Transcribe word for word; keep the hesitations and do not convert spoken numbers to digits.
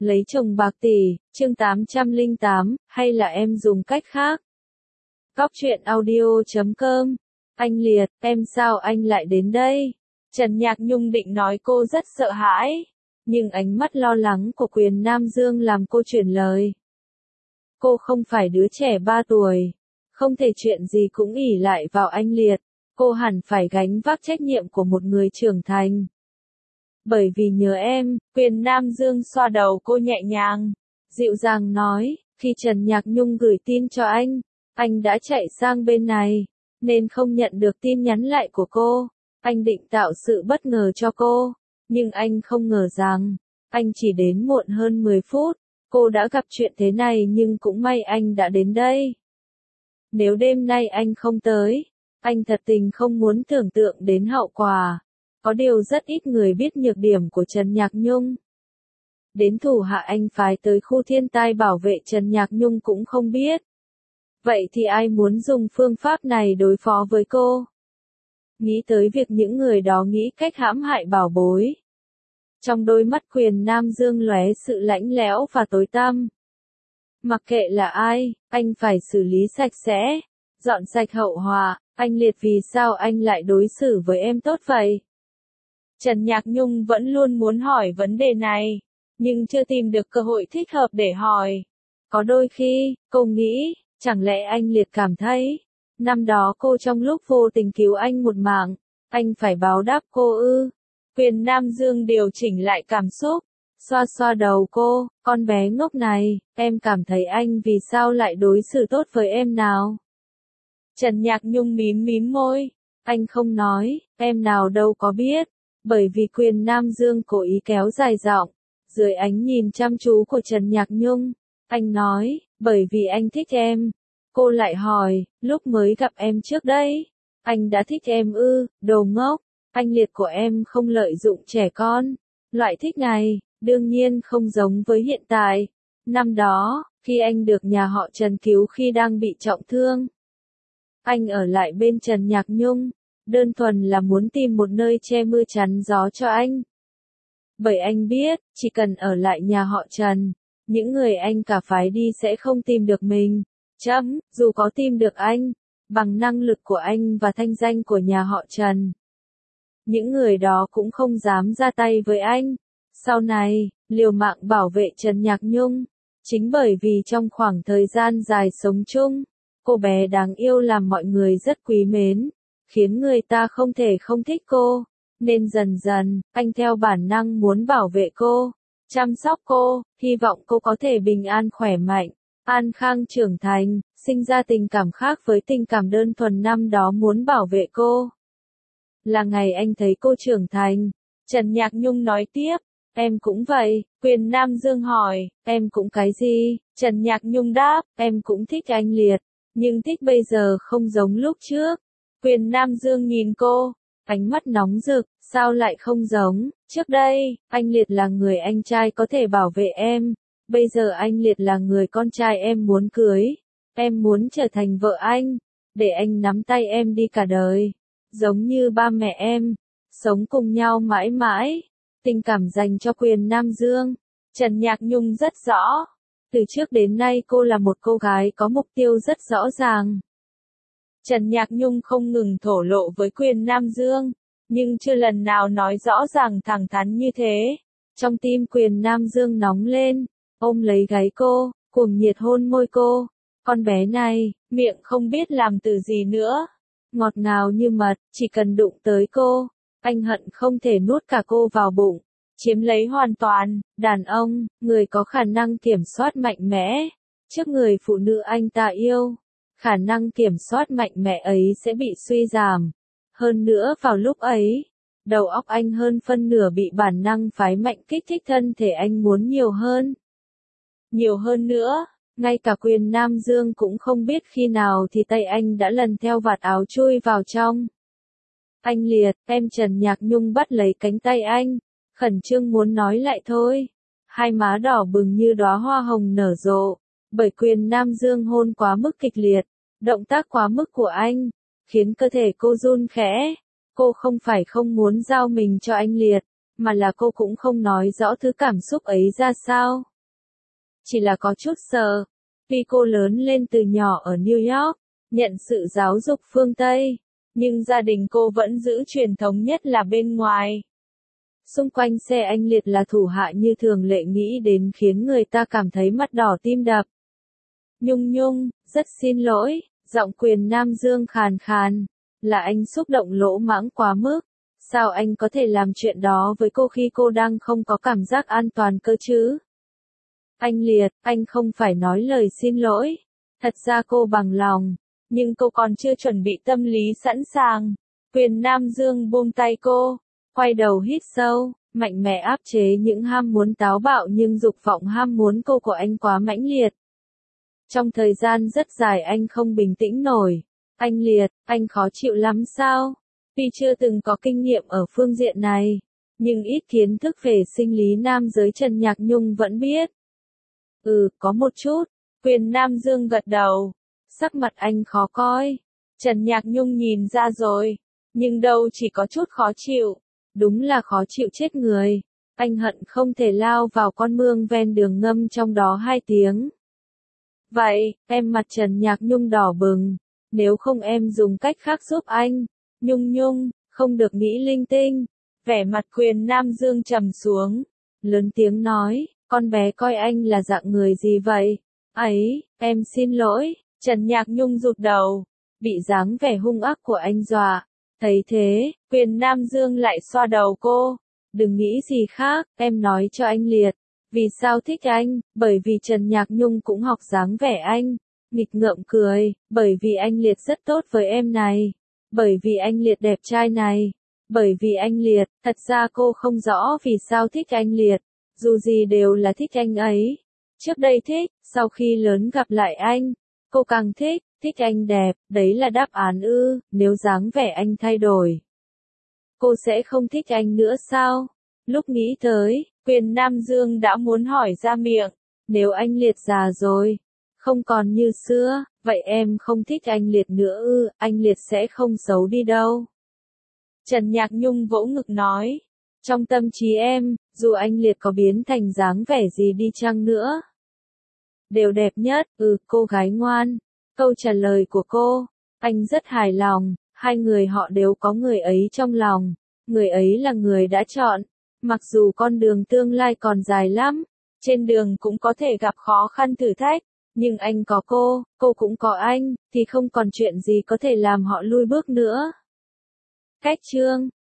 Lấy chồng bạc tỷ, chương tám trăm lẻ tám, hay là em dùng cách khác? Góc truyện audio chấm com. Anh Liệt, em sao anh lại đến đây? Trần Nhạc Nhung định nói cô rất sợ hãi, nhưng ánh mắt lo lắng của Quyền Nam Dương làm cô chuyển lời. Cô không phải đứa trẻ ba tuổi, không thể chuyện gì cũng ỷ lại vào anh Liệt, cô hẳn phải gánh vác trách nhiệm của một người trưởng thành. Bởi vì nhớ em, Quyền Nam Dương xoa đầu cô nhẹ nhàng, dịu dàng nói, khi Trần Nhạc Nhung gửi tin cho anh, anh đã chạy sang bên này, nên không nhận được tin nhắn lại của cô. Anh định tạo sự bất ngờ cho cô, nhưng anh không ngờ rằng, anh chỉ đến muộn hơn mười phút, cô đã gặp chuyện thế này nhưng cũng may anh đã đến đây. Nếu đêm nay anh không tới, anh thật tình không muốn tưởng tượng đến hậu quả. Có điều rất ít người biết nhược điểm của Trần Nhạc Nhung. Đến thủ hạ anh phái tới khu thiên tai bảo vệ Trần Nhạc Nhung cũng không biết. Vậy thì ai muốn dùng phương pháp này đối phó với cô? Nghĩ tới việc những người đó nghĩ cách hãm hại bảo bối. Trong đôi mắt Quyền Nam Dương lóe sự lạnh lẽo và tối tăm. Mặc kệ là ai, anh phải xử lý sạch sẽ, dọn sạch hậu họa. Anh Liệt, vì sao anh lại đối xử với em tốt vậy? Trần Nhạc Nhung vẫn luôn muốn hỏi vấn đề này, nhưng chưa tìm được cơ hội thích hợp để hỏi. Có đôi khi, cô nghĩ, chẳng lẽ anh Liệt cảm thấy, năm đó cô trong lúc vô tình cứu anh một mạng, anh phải báo đáp cô ư? Quyền Nam Dương điều chỉnh lại cảm xúc, xoa xoa đầu cô, con bé ngốc này, em cảm thấy anh vì sao lại đối xử tốt với em nào? Trần Nhạc Nhung mím mím môi, anh không nói, em nào đâu có biết. Bởi vì Quyền Nam Dương cố ý kéo dài giọng, dưới ánh nhìn chăm chú của Trần Nhạc Nhung, anh nói, bởi vì anh thích em. Cô lại hỏi, lúc mới gặp em trước đây, anh đã thích em ư? Đồ ngốc, anh Liệt của em không lợi dụng trẻ con. Loại thích này, đương nhiên không giống với hiện tại. Năm đó, khi anh được nhà họ Trần cứu khi đang bị trọng thương, anh ở lại bên Trần Nhạc Nhung, đơn thuần là muốn tìm một nơi che mưa chắn gió cho anh. Bởi anh biết, chỉ cần ở lại nhà họ Trần, những người anh cả phái đi sẽ không tìm được mình. Chấm, dù có tìm được anh, bằng năng lực của anh và thanh danh của nhà họ Trần, những người đó cũng không dám ra tay với anh. Sau này, liều mạng bảo vệ Trần Nhạc Nhung, chính bởi vì trong khoảng thời gian dài sống chung, cô bé đáng yêu làm mọi người rất quý mến, khiến người ta không thể không thích cô, nên dần dần, anh theo bản năng muốn bảo vệ cô, chăm sóc cô, hy vọng cô có thể bình an khỏe mạnh, an khang trưởng thành, sinh ra tình cảm khác với tình cảm đơn thuần năm đó muốn bảo vệ cô. Là ngày anh thấy cô trưởng thành, Trần Nhạc Nhung nói tiếp, em cũng vậy. Quyền Nam Dương hỏi, em cũng cái gì? Trần Nhạc Nhung đáp, em cũng thích anh Liệt, nhưng thích bây giờ không giống lúc trước. Quyền Nam Dương nhìn cô, ánh mắt nóng rực, sao lại không giống? Trước đây, anh Liệt là người anh trai có thể bảo vệ em, bây giờ anh Liệt là người con trai em muốn cưới. Em muốn trở thành vợ anh, để anh nắm tay em đi cả đời, giống như ba mẹ em, sống cùng nhau mãi mãi. Tình cảm dành cho Quyền Nam Dương, Trần Nhạc Nhung rất rõ. Từ trước đến nay cô là một cô gái có mục tiêu rất rõ ràng. Trần Nhạc Nhung không ngừng thổ lộ với Quyền Nam Dương, nhưng chưa lần nào nói rõ ràng thẳng thắn như thế. Trong tim Quyền Nam Dương nóng lên, ôm lấy gáy cô, cuồng nhiệt hôn môi cô. Con bé này, miệng không biết làm từ gì nữa. Ngọt ngào như mật, chỉ cần đụng tới cô, anh hận không thể nuốt cả cô vào bụng, chiếm lấy hoàn toàn. Đàn ông, người có khả năng kiểm soát mạnh mẽ, trước người phụ nữ anh ta yêu, khả năng kiểm soát mạnh mẽ ấy sẽ bị suy giảm. Hơn nữa vào lúc ấy, đầu óc anh hơn phân nửa bị bản năng phái mạnh kích thích thân thể anh muốn nhiều hơn. Nhiều hơn nữa, ngay cả Quyền Nam Dương cũng không biết khi nào thì tay anh đã lần theo vạt áo chui vào trong. Anh Liệt, em Trần Nhạc Nhung bắt lấy cánh tay anh, khẩn trương muốn nói lại thôi. Hai má đỏ bừng như đóa hoa hồng nở rộ, bởi Quyền Nam Dương hôn quá mức kịch liệt, động tác quá mức của anh, khiến cơ thể cô run khẽ. Cô không phải không muốn giao mình cho anh Liệt, mà là cô cũng không nói rõ thứ cảm xúc ấy ra sao. chỉ là có chút sợ. Tuy cô lớn lên từ nhỏ ở New York, nhận sự giáo dục phương Tây, nhưng gia đình cô vẫn giữ truyền thống nhất là bên ngoài. Xung quanh xe anh Liệt là thủ hạ như thường lệ, nghĩ đến khiến người ta cảm thấy mắt đỏ tim đập. Nhung Nhung, rất xin lỗi, giọng Quyền Nam Dương khàn khàn, là anh xúc động lỗ mãng quá mức. Sao anh có thể làm chuyện đó với cô khi cô đang không có cảm giác an toàn cơ chứ? Anh Liệt, anh không phải nói lời xin lỗi. Thật ra cô bằng lòng, nhưng cô còn chưa chuẩn bị tâm lý sẵn sàng. Quyền Nam Dương buông tay cô, quay đầu hít sâu, mạnh mẽ áp chế những ham muốn táo bạo nhưng dục vọng ham muốn cô của anh quá mãnh liệt. Trong thời gian rất dài anh không bình tĩnh nổi. Anh Liệt, anh khó chịu lắm sao? Tuy chưa từng có kinh nghiệm ở phương diện này, nhưng ít kiến thức về sinh lý nam giới Trần Nhạc Nhung vẫn biết. Ừ, có một chút. Quyền Nam Dương gật đầu. Sắc mặt anh khó coi. Trần Nhạc Nhung nhìn ra rồi. Nhưng đâu chỉ có chút khó chịu. Đúng là khó chịu chết người. Anh hận không thể lao vào con mương ven đường ngâm trong đó hai tiếng. Vậy, em mặt Trần Nhạc Nhung đỏ bừng. Nếu không em dùng cách khác giúp anh. Nhung Nhung, không được nghĩ linh tinh. Vẻ mặt Quyền Nam Dương trầm xuống. Lớn tiếng nói, con bé coi anh là dạng người gì vậy? Ấy, em xin lỗi. Trần Nhạc Nhung rụt đầu. Bị dáng vẻ hung ác của anh dọa. Thấy thế, Quyền Nam Dương lại xoa đầu cô. Đừng nghĩ gì khác, em nói cho anh Liệt. Vì sao thích anh? Bởi vì Trần Nhạc Nhung cũng học dáng vẻ anh. Nghịch ngợm cười, bởi vì anh Liệt rất tốt với em này. Bởi vì anh Liệt đẹp trai này. Bởi vì anh Liệt, thật ra cô không rõ vì sao thích anh Liệt. Dù gì đều là thích anh ấy. Trước đây thích, sau khi lớn gặp lại anh, cô càng thích, thích anh đẹp, đấy là đáp án ư, nếu dáng vẻ anh thay đổi. Cô sẽ không thích anh nữa sao? Lúc nghĩ tới, Quyền Nam Dương đã muốn hỏi ra miệng, nếu anh Liệt già rồi, không còn như xưa, vậy em không thích anh Liệt nữa ư, anh Liệt sẽ không xấu đi đâu. Trần Nhạc Nhung vỗ ngực nói, trong tâm trí em, dù anh Liệt có biến thành dáng vẻ gì đi chăng nữa, đều đẹp nhất, ừ, cô gái ngoan. Câu trả lời của cô, anh rất hài lòng, hai người họ đều có người ấy trong lòng, người ấy là người đã chọn. Mặc dù con đường tương lai còn dài lắm, trên đường cũng có thể gặp khó khăn thử thách, nhưng anh có cô, cô cũng có anh, thì không còn chuyện gì có thể làm họ lui bước nữa. Cách chương